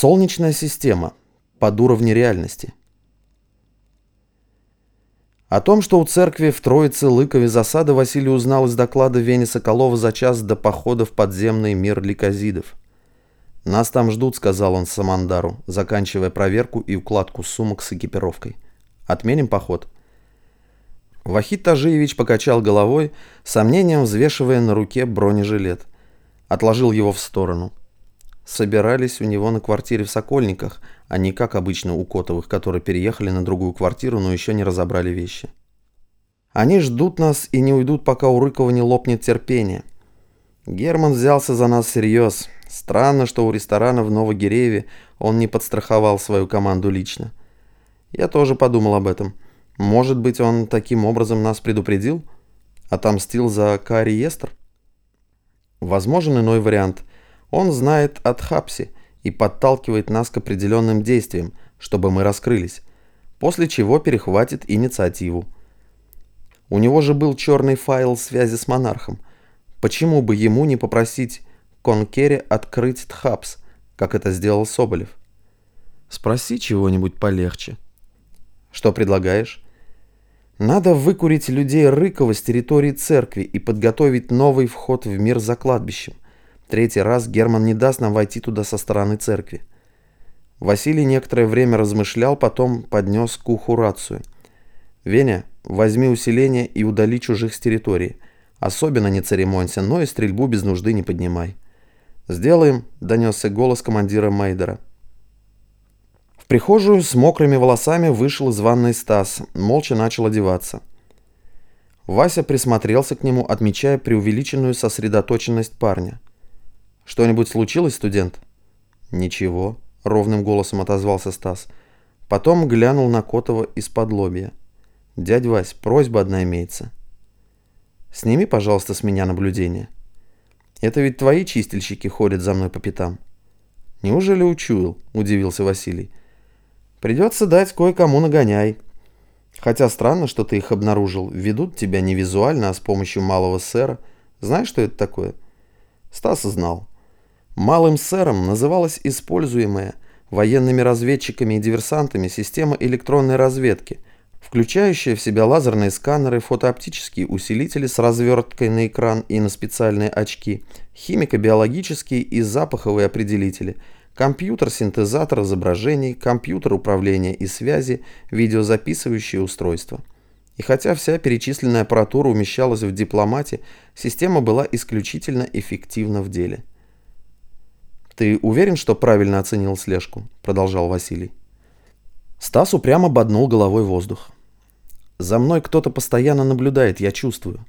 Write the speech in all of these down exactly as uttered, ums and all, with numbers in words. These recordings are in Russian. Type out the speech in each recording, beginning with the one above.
Солнечная система. Под уровни реальности. О том, что у церкви в Троице-Лыкове засада, Василий узнал из доклада Вени Соколова за час до похода в подземный мир ликазидов. «Нас там ждут», — сказал он Самандару, заканчивая проверку и укладку сумок с экипировкой. «Отменим поход». Вахид Тажиевич покачал головой, сомнением взвешивая на руке бронежилет. Отложил его в сторону. Собирались у него на квартире в Сокольниках, а не как обычно у Котовых, которые переехали на другую квартиру, но еще не разобрали вещи. Они ждут нас и не уйдут, пока у Рыкова не лопнет терпение. Герман взялся за нас всерьез. Странно, что у ресторана в Новогирееве он не подстраховал свою команду лично. Я тоже подумал об этом. Может быть, он таким образом нас предупредил? Отомстил за Каариестр? Возможен иной вариант. Он знает о Тхапсе и подталкивает нас к определенным действиям, чтобы мы раскрылись, после чего перехватит инициативу. У него же был черный файл связи с монархом. Почему бы ему не попросить Конкере открыть Тхапс, как это сделал Соболев? Спроси чего-нибудь полегче. Что предлагаешь? Надо выкурить людей Рыкова с территории церкви и подготовить новый вход в мир за кладбищем. Третий раз Герман не даст нам войти туда со стороны церкви. Василий некоторое время размышлял, потом поднес к уху рацию. «Веня, возьми усиление и удали чужих с территории. Особенно не церемонься, но и стрельбу без нужды не поднимай». «Сделаем», — донесся голос командира Мейдера. В прихожую с мокрыми волосами вышел из ванной Стас, молча начал одеваться. Вася присмотрелся к нему, отмечая преувеличенную сосредоточенность парня. «Что-нибудь случилось, студент?» «Ничего», — ровным голосом отозвался Стас. Потом глянул на Котова из-под лобья. «Дядь Вась, просьба одна имеется. Сними, пожалуйста, с меня наблюдение. Это ведь твои чистильщики ходят за мной по пятам». «Неужели учуял?» — удивился Василий. «Придется дать кое-кому нагоняй. Хотя странно, что ты их обнаружил. Ведут тебя не визуально, а с помощью малого сэра. Знаешь, что это такое?» Стас знал. Малым сэром называлась используемая военными разведчиками и диверсантами система электронной разведки, включающая в себя лазерные сканеры, фотооптические усилители с разверткой на экран и на специальные очки, химико-биологические и запаховые определители, компьютер-синтезатор изображений, компьютер управления и связи, видеозаписывающее устройство. И хотя вся перечисленная аппаратура умещалась в дипломате, система была исключительно эффективна в деле. «Ты уверен, что правильно оценил слежку?» — продолжал Василий. Стас упрямо боднул головой воздух. «За мной кто-то постоянно наблюдает, я чувствую».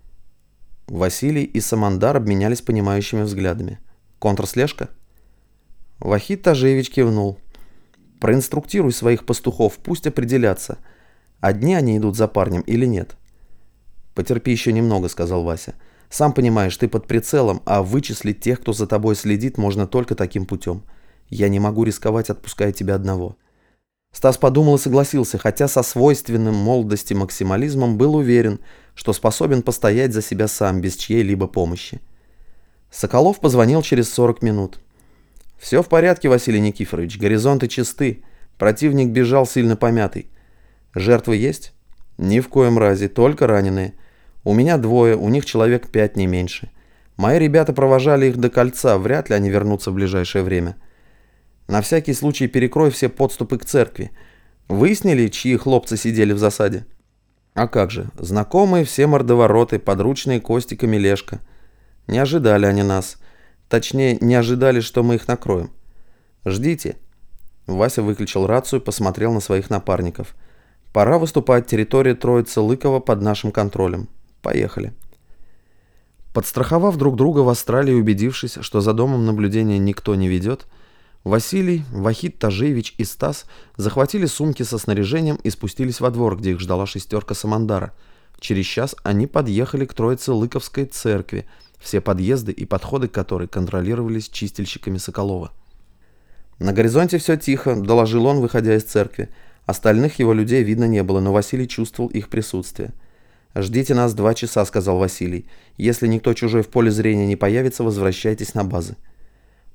Василий и Самандар обменялись понимающими взглядами. «Контрслежка?» Вахид Тажиевич кивнул. «Проинструктируй своих пастухов, пусть определятся, одни они идут за парнем или нет». «Потерпи еще немного», — сказал Вася. «Сам понимаешь, ты под прицелом, а вычислить тех, кто за тобой следит, можно только таким путем. Я не могу рисковать, отпуская тебя одного». Стас подумал и согласился, хотя со свойственным молодости максимализмом был уверен, что способен постоять за себя сам, без чьей-либо помощи. Соколов позвонил через сорок минут. «Все в порядке, Василий Никифорович, горизонты чисты. Противник бежал сильно помятый. Жертвы есть?» «Ни в коем разе, только раненые. У меня двое, у них человек пять, не меньше. Мои ребята провожали их до кольца, вряд ли они вернутся в ближайшее время. На всякий случай перекрой все подступы к церкви. Выяснили, чьи хлопцы сидели в засаде?» «А как же, знакомые все мордовороты, подручные Костика Мелешка. Не ожидали они нас. Точнее, не ожидали, что мы их накроем. Ждите». Вася выключил рацию, посмотрел на своих напарников. «Пора выступать, территория Троицы-Лыкова под нашим контролем. Поехали». Подстраховав друг друга в Австралии и убедившись, что за домом наблюдения никто не ведет, Василий, Вахид Тажиевич и Стас захватили сумки со снаряжением и спустились во двор, где их ждала шестерка Самандара. Через час они подъехали к Троице-Лыковской церкви, все подъезды и подходы к которой контролировались чистильщиками Соколова. «На горизонте все тихо», — доложил он, выходя из церкви. Остальных его людей видно не было, но Василий чувствовал их присутствие. «Ждите нас два часа», — сказал Василий. «Если никто чужой в поле зрения не появится, возвращайтесь на базы».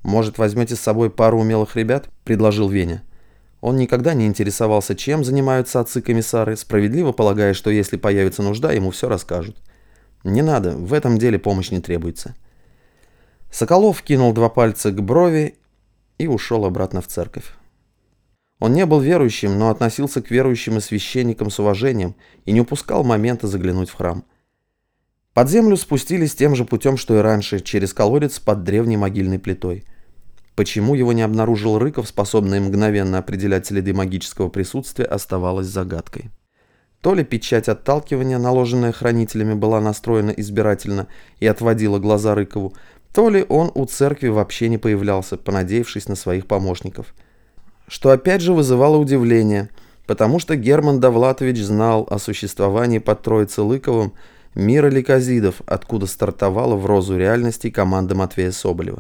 «Может, возьмете с собой пару умелых ребят?» – предложил Веня. Он никогда не интересовался, чем занимаются отцы-комиссары, справедливо полагая, что если появится нужда, ему все расскажут. «Не надо, в этом деле помощь не требуется». Соколов кинул два пальца к брови и ушел обратно в церковь. Он не был верующим, но относился к верующим и священникам с уважением и не упускал момента заглянуть в храм. Под землю спустились тем же путем, что и раньше, через колодец под древней могильной плитой. Почему его не обнаружил Рыков, способный мгновенно определять следы магического присутствия, оставалось загадкой. То ли печать отталкивания, наложенная хранителями, была настроена избирательно и отводила глаза Рыкову, то ли он у церкви вообще не появлялся, понадеявшись на своих помощников. Что опять же вызывало удивление, потому что Герман Довлатович знал о существовании под Троицей Лыковым мира ликазидов, откуда стартовала в розу реальностей команда Матвея Соболева.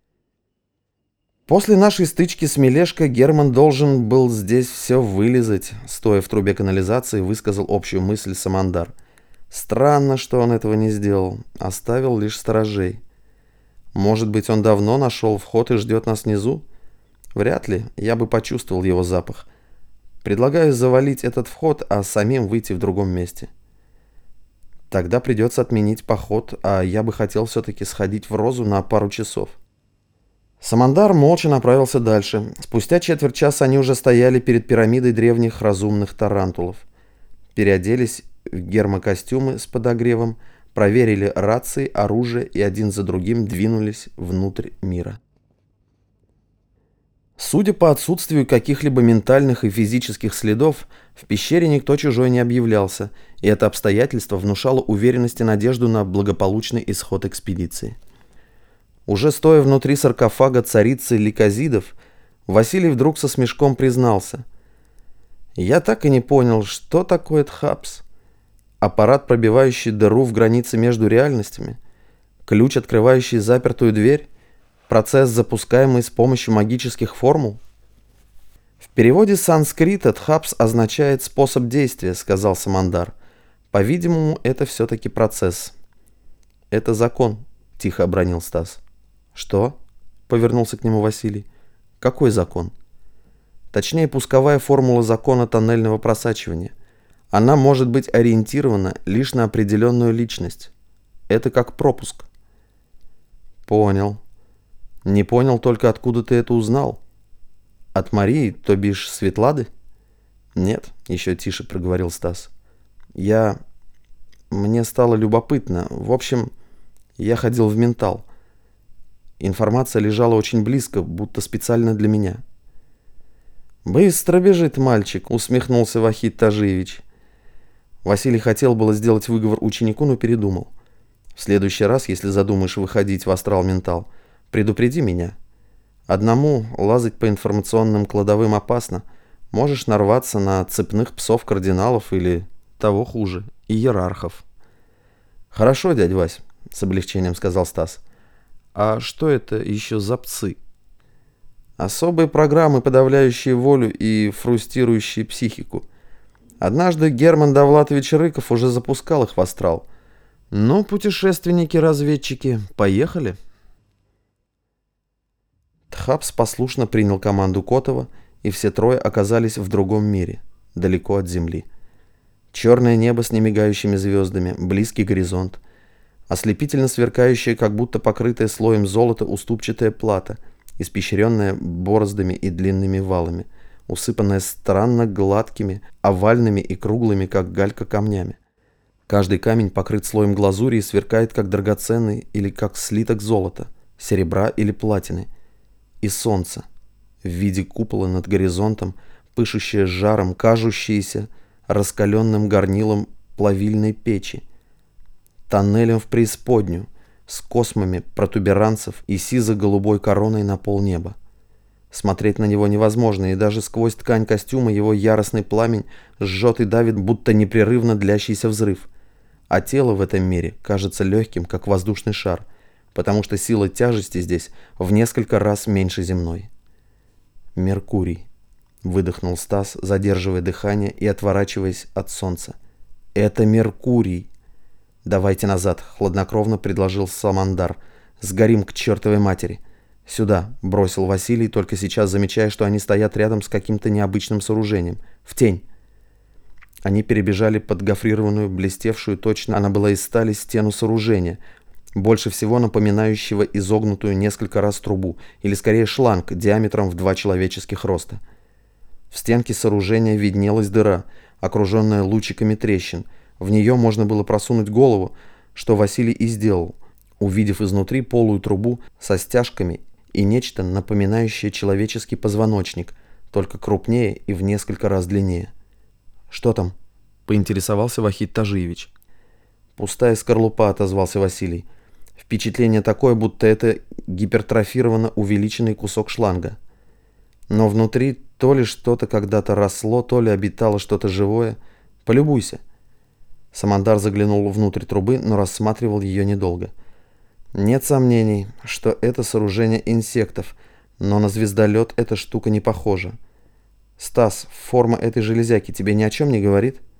После нашей стычки с Мелешко Герман должен был здесь все вылизать, стоя в трубе канализации, высказал общую мысль Самандар. Странно, что он этого не сделал, оставил лишь сторожей. Может быть, он давно нашел вход и ждет нас внизу? Вряд ли, я бы почувствовал его запах. Предлагаю завалить этот вход, а самим выйти в другом месте. Тогда придется отменить поход, а я бы хотел все-таки сходить в розу на пару часов. Самандар молча направился дальше. Спустя четверть часа они уже стояли перед пирамидой древних разумных тарантулов. Переоделись в гермокостюмы с подогревом, проверили рации, оружие и один за другим двинулись внутрь мира. Судя по отсутствию каких-либо ментальных и физических следов, в пещере никто чужой не объявлялся, и это обстоятельство внушало уверенность и надежду на благополучный исход экспедиции. Уже стоя внутри саркофага царицы ликазидов, Василий вдруг со смешком признался: «Я так и не понял, что такое Тхапс? Аппарат, пробивающий дыру в границе между реальностями? Ключ, открывающий запертую дверь? Процесс, запускаемый с помощью магических формул?» «В переводе с санскрита Тхапс означает «способ действия», — сказал Самандар. «По-видимому, это все-таки процесс». «Это закон», — тихо обронил Стас. «Что?» — повернулся к нему Василий. «Какой закон?» «Точнее, пусковая формула закона тоннельного просачивания. Она может быть ориентирована лишь на определенную личность. Это как пропуск». «Понял. Не понял только, откуда ты это узнал. От Марии, то бишь Светлады?» «Нет», — еще тише проговорил Стас. «Я... Мне стало любопытно. В общем, я ходил в ментал. Информация лежала очень близко, будто специально для меня». «Быстро бежит мальчик», — усмехнулся Вахид Тажиевич. Василий хотел было сделать выговор ученику, но передумал. «В следующий раз, если задумаешь выходить в астрал-ментал, предупреди меня. Одному лазать по информационным кладовым опасно. Можешь нарваться на цепных псов-кардиналов или, того хуже, иерархов». «Хорошо, дядь Вась», — с облегчением сказал Стас. «А что это еще за псы?» «Особые программы, подавляющие волю и фрустирующие психику. Однажды Герман Довлатович Рыков уже запускал их в астрал. Ну, путешественники-разведчики, поехали». Тхапс послушно принял команду Котова, и все трое оказались в другом мире, далеко от Земли. Черное небо с немигающими звездами, близкий горизонт, ослепительно сверкающая, как будто покрытая слоем золота уступчатая плата, испещренная бороздами и длинными валами, усыпанная странно гладкими, овальными и круглыми, как галька, камнями. Каждый камень покрыт слоем глазури и сверкает, как драгоценный или как слиток золота, серебра или платины. И солнце в виде купола над горизонтом, пышущее жаром, кажущееся раскаленным горнилом плавильной печи, тоннелем в преисподнюю, с космами протуберанцев и сизо-голубой короной на полнеба. Смотреть на него невозможно, и даже сквозь ткань костюма его яростный пламень жжет и давит, будто непрерывно длящийся взрыв. А тело в этом мире кажется легким, как воздушный шар, потому что сила тяжести здесь в несколько раз меньше земной. «Меркурий», — выдохнул Стас, задерживая дыхание и отворачиваясь от солнца. «Это Меркурий!» «Давайте назад», — хладнокровно предложил Самандар. «Сгорим к чертовой матери. «Сюда», — бросил Василий, только сейчас замечая, что они стоят рядом с каким-то необычным сооружением. «В тень». Они перебежали под гофрированную, блестевшую, точно она была из стали, стену сооружения, больше всего напоминающего изогнутую несколько раз трубу, или скорее шланг диаметром в два человеческих роста. В стенке сооружения виднелась дыра, окруженная лучиками трещин. В нее можно было просунуть голову, что Василий и сделал, увидев изнутри полую трубу со стяжками и нечто, напоминающее человеческий позвоночник, только крупнее и в несколько раз длиннее. «Что там?» — поинтересовался Вахид Тажиевич. «Пустая скорлупа», — отозвался Василий. «Впечатление такое, будто это гипертрофированно увеличенный кусок шланга. Но внутри то ли что-то когда-то росло, то ли обитало что-то живое. Полюбуйся». Самандар заглянул внутрь трубы, но рассматривал ее недолго. «Нет сомнений, что это сооружение инсектов, но на звездолет эта штука не похожа. Стас, форма этой железяки тебе ни о чем не говорит?»